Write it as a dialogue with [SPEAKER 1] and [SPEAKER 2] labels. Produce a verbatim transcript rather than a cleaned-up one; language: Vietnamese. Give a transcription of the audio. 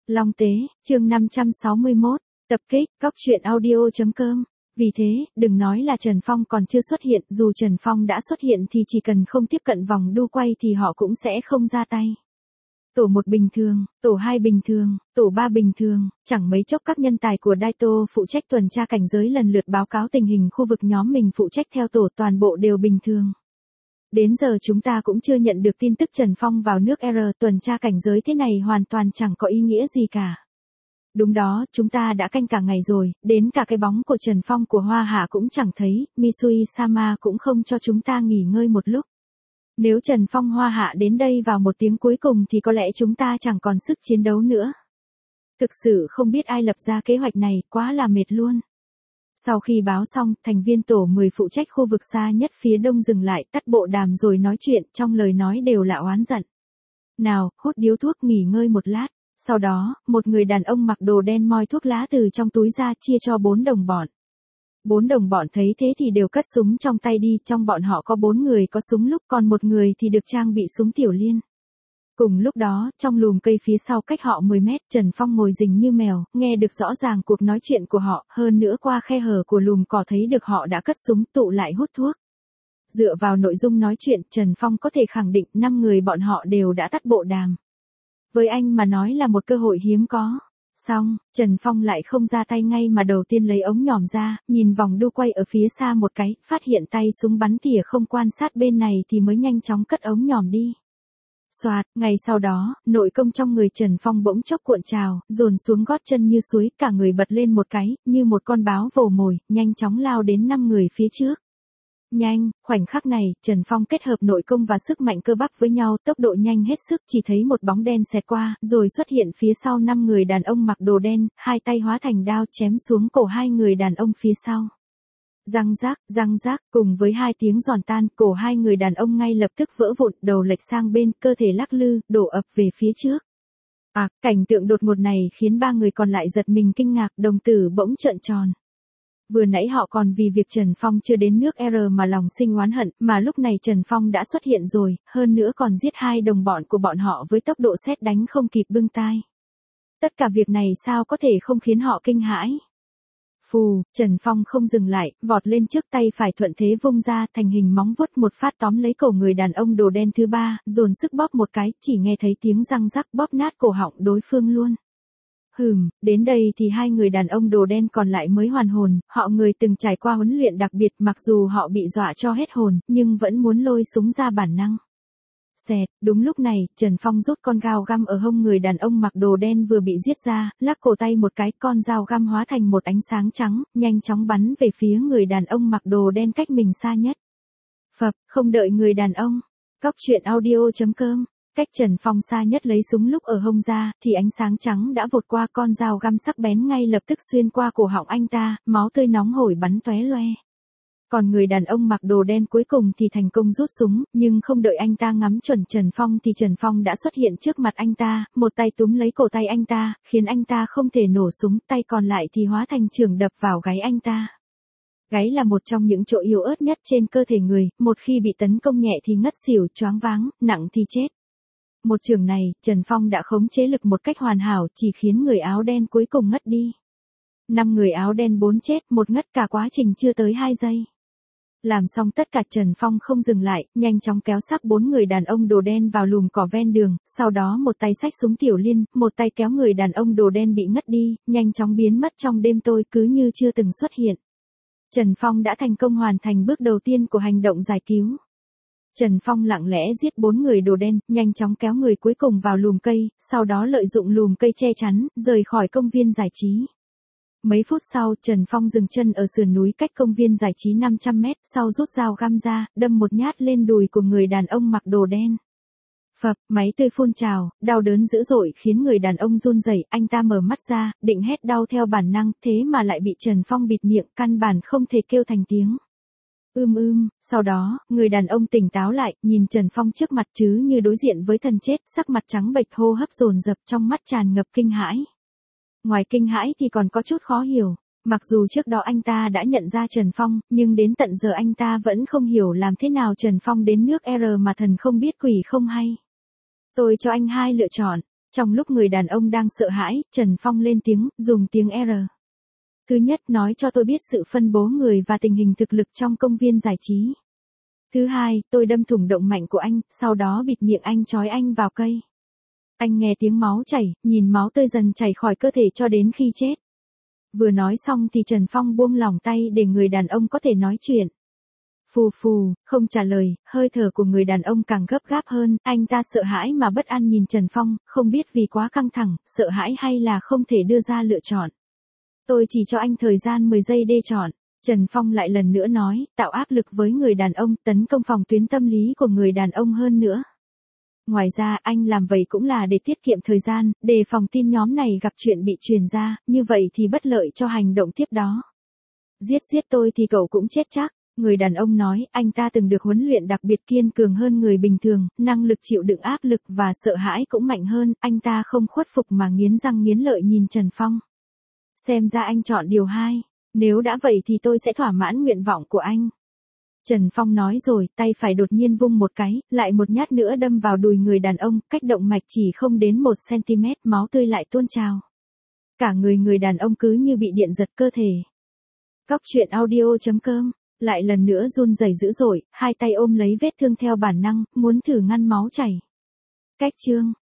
[SPEAKER 1] Long Tế, chương năm trăm sáu mươi mốt, tập kích, góc truyện audio chấm com. Vì thế, đừng nói là Trần Phong còn chưa xuất hiện, dù Trần Phong đã xuất hiện thì chỉ cần không tiếp cận vòng đu quay thì họ cũng sẽ không ra tay. Tổ một bình thường, tổ hai bình thường, tổ ba bình thường, chẳng mấy chốc các nhân tài của Daito phụ trách tuần tra cảnh giới lần lượt báo cáo tình hình khu vực nhóm mình phụ trách theo tổ, toàn bộ đều bình thường. Đến giờ chúng ta cũng chưa nhận được tin tức Trần Phong vào nước R, tuần tra cảnh giới thế này hoàn toàn chẳng có ý nghĩa gì cả. Đúng đó, chúng ta đã canh cả ngày rồi, đến cả cái bóng của Trần Phong của Hoa Hạ cũng chẳng thấy, Misui-sama cũng không cho chúng ta nghỉ ngơi một lúc. Nếu Trần Phong Hoa Hạ đến đây vào một tiếng cuối cùng thì có lẽ chúng ta chẳng còn sức chiến đấu nữa. Thực sự không biết ai lập ra kế hoạch này, quá là mệt luôn. Sau khi báo xong, thành viên tổ mười phụ trách khu vực xa nhất phía đông dừng lại, tắt bộ đàm rồi nói chuyện, trong lời nói đều là oán giận. Nào, hút điếu thuốc nghỉ ngơi một lát. Sau đó, một người đàn ông mặc đồ đen moi thuốc lá từ trong túi ra chia cho bốn đồng bọn. Bốn đồng bọn thấy thế thì đều cất súng trong tay đi, trong bọn họ có bốn người có súng lúc, còn một người thì được trang bị súng tiểu liên. Cùng lúc đó, trong lùm cây phía sau cách họ mười mét, Trần Phong ngồi rình như mèo, nghe được rõ ràng cuộc nói chuyện của họ, hơn nữa qua khe hở của lùm cỏ thấy được họ đã cất súng tụ lại hút thuốc. Dựa vào nội dung nói chuyện, Trần Phong có thể khẳng định năm người bọn họ đều đã tắt bộ đàm. Với anh mà nói là một cơ hội hiếm có. Xong, Trần Phong lại không ra tay ngay mà đầu tiên lấy ống nhòm ra, nhìn vòng đu quay ở phía xa một cái, phát hiện tay súng bắn tỉa không quan sát bên này thì mới nhanh chóng cất ống nhòm đi. Soạt, ngay sau đó, nội công trong người Trần Phong bỗng chốc cuộn trào, dồn xuống gót chân như suối, cả người bật lên một cái, như một con báo vồ mồi, nhanh chóng lao đến năm người phía trước. Nhanh, khoảnh khắc này, Trần Phong kết hợp nội công và sức mạnh cơ bắp với nhau, tốc độ nhanh hết sức, chỉ thấy một bóng đen xẹt qua, rồi xuất hiện phía sau năm người đàn ông mặc đồ đen, hai tay hóa thành đao chém xuống cổ hai người đàn ông phía sau. Răng rác, răng rác, cùng với hai tiếng giòn tan, cổ hai người đàn ông ngay lập tức vỡ vụn, đầu lệch sang bên, cơ thể lắc lư, đổ ập về phía trước. À, cảnh tượng đột ngột này khiến ba người còn lại giật mình kinh ngạc, đồng tử bỗng trợn tròn. Vừa nãy họ còn vì việc Trần Phong chưa đến nước R mà lòng sinh oán hận, mà lúc này Trần Phong đã xuất hiện rồi, hơn nữa còn giết hai đồng bọn của bọn họ với tốc độ sét đánh không kịp bưng tai. Tất cả việc này sao có thể không khiến họ kinh hãi? Phù, Trần Phong không dừng lại, vọt lên trước, tay phải thuận thế vung ra, thành hình móng vuốt một phát tóm lấy cổ người đàn ông đồ đen thứ ba, dồn sức bóp một cái, chỉ nghe thấy tiếng răng rắc, bóp nát cổ họng đối phương luôn. Hừm, đến đây thì hai người đàn ông đồ đen còn lại mới hoàn hồn, họ người từng trải qua huấn luyện đặc biệt, mặc dù họ bị dọa cho hết hồn, nhưng vẫn muốn lôi súng ra bản năng. Xẹt, đúng lúc này, Trần Phong rút con dao găm ở hông người đàn ông mặc đồ đen vừa bị giết ra, lắc cổ tay một cái, con dao găm hóa thành một ánh sáng trắng, nhanh chóng bắn về phía người đàn ông mặc đồ đen cách mình xa nhất. Phập, không đợi người đàn ông. Góc truyện audio chấm com. Cách Trần Phong xa nhất lấy súng lúc ở hông ra, thì ánh sáng trắng đã vụt qua, con dao găm sắc bén ngay lập tức xuyên qua cổ họng anh ta, máu tươi nóng hổi bắn tóe loe. Còn người đàn ông mặc đồ đen cuối cùng thì thành công rút súng, nhưng không đợi anh ta ngắm chuẩn Trần Phong thì Trần Phong đã xuất hiện trước mặt anh ta, một tay túm lấy cổ tay anh ta, khiến anh ta không thể nổ súng, tay còn lại thì hóa thành chưởng đập vào gáy anh ta. Gáy là một trong những chỗ yếu ớt nhất trên cơ thể người, một khi bị tấn công nhẹ thì ngất xỉu, choáng váng, nặng thì chết. Một chưởng này, Trần Phong đã khống chế lực một cách hoàn hảo, chỉ khiến người áo đen cuối cùng ngất đi. Năm người áo đen bốn chết, một ngất, cả quá trình chưa tới hai giây. Làm xong tất cả, Trần Phong không dừng lại, nhanh chóng kéo xác bốn người đàn ông đồ đen vào lùm cỏ ven đường, sau đó một tay xách súng tiểu liên, một tay kéo người đàn ông đồ đen bị ngất đi, nhanh chóng biến mất trong đêm tối cứ như chưa từng xuất hiện. Trần Phong đã thành công hoàn thành bước đầu tiên của hành động giải cứu. Trần Phong lặng lẽ giết bốn người đồ đen, nhanh chóng kéo người cuối cùng vào lùm cây, sau đó lợi dụng lùm cây che chắn, rời khỏi công viên giải trí. Mấy phút sau, Trần Phong dừng chân ở sườn núi cách công viên giải trí năm trăm mét, sau rút dao găm ra, đâm một nhát lên đùi của người đàn ông mặc đồ đen. Phập, máu tươi phun trào, đau đớn dữ dội khiến người đàn ông run rẩy, anh ta mở mắt ra, định hét đau theo bản năng, thế mà lại bị Trần Phong bịt miệng, căn bản không thể kêu thành tiếng. Ưm ưm, sau đó, người đàn ông tỉnh táo lại, nhìn Trần Phong trước mặt chứ như đối diện với thần chết, sắc mặt trắng bệch, hô hấp dồn dập, trong mắt tràn ngập kinh hãi. Ngoài kinh hãi thì còn có chút khó hiểu, mặc dù trước đó anh ta đã nhận ra Trần Phong, nhưng đến tận giờ anh ta vẫn không hiểu làm thế nào Trần Phong đến nước R mà thần không biết quỷ không hay. Tôi cho anh hai lựa chọn, Trong lúc người đàn ông đang sợ hãi, Trần Phong lên tiếng, dùng tiếng R. Thứ nhất, nói cho tôi biết sự phân bố người và tình hình thực lực trong công viên giải trí. Thứ hai, tôi đâm thủng động mạch của anh, sau đó bịt miệng anh trói anh vào cây. Anh nghe tiếng máu chảy, nhìn máu tươi dần chảy khỏi cơ thể cho đến khi chết. Vừa nói xong thì Trần Phong buông lỏng tay để người đàn ông có thể nói chuyện. Phù phù, không trả lời, hơi thở của người đàn ông càng gấp gáp hơn, anh ta sợ hãi mà bất an nhìn Trần Phong, không biết vì quá căng thẳng, sợ hãi hay là không thể đưa ra lựa chọn. Tôi chỉ cho anh thời gian mười giây để chọn. Trần Phong lại lần nữa nói, tạo áp lực với người đàn ông, tấn công phòng tuyến tâm lý của người đàn ông hơn nữa. Ngoài ra, anh làm vậy cũng là để tiết kiệm thời gian, đề phòng tin nhóm này gặp chuyện bị truyền ra, như vậy thì bất lợi cho hành động tiếp đó. Giết giết tôi thì cậu cũng chết chắc. Người đàn ông nói, anh ta từng được huấn luyện đặc biệt kiên cường hơn người bình thường, năng lực chịu đựng áp lực và sợ hãi cũng mạnh hơn, anh ta không khuất phục mà nghiến răng nghiến lợi nhìn Trần Phong. Xem ra anh chọn điều hai, nếu đã vậy thì tôi sẽ thỏa mãn nguyện vọng của anh. Trần Phong nói rồi, tay phải đột nhiên vung một cái, lại một nhát nữa đâm vào đùi người đàn ông, cách động mạch chỉ không đến một xăng-ti-mét, máu tươi lại tuôn trào. Cả người người đàn ông cứ như bị điện giật cơ thể. Cóc truyện audio chấm com lại lần nữa run rẩy dữ dội, hai tay ôm lấy vết thương theo bản năng, muốn thử ngăn máu chảy. Cách chương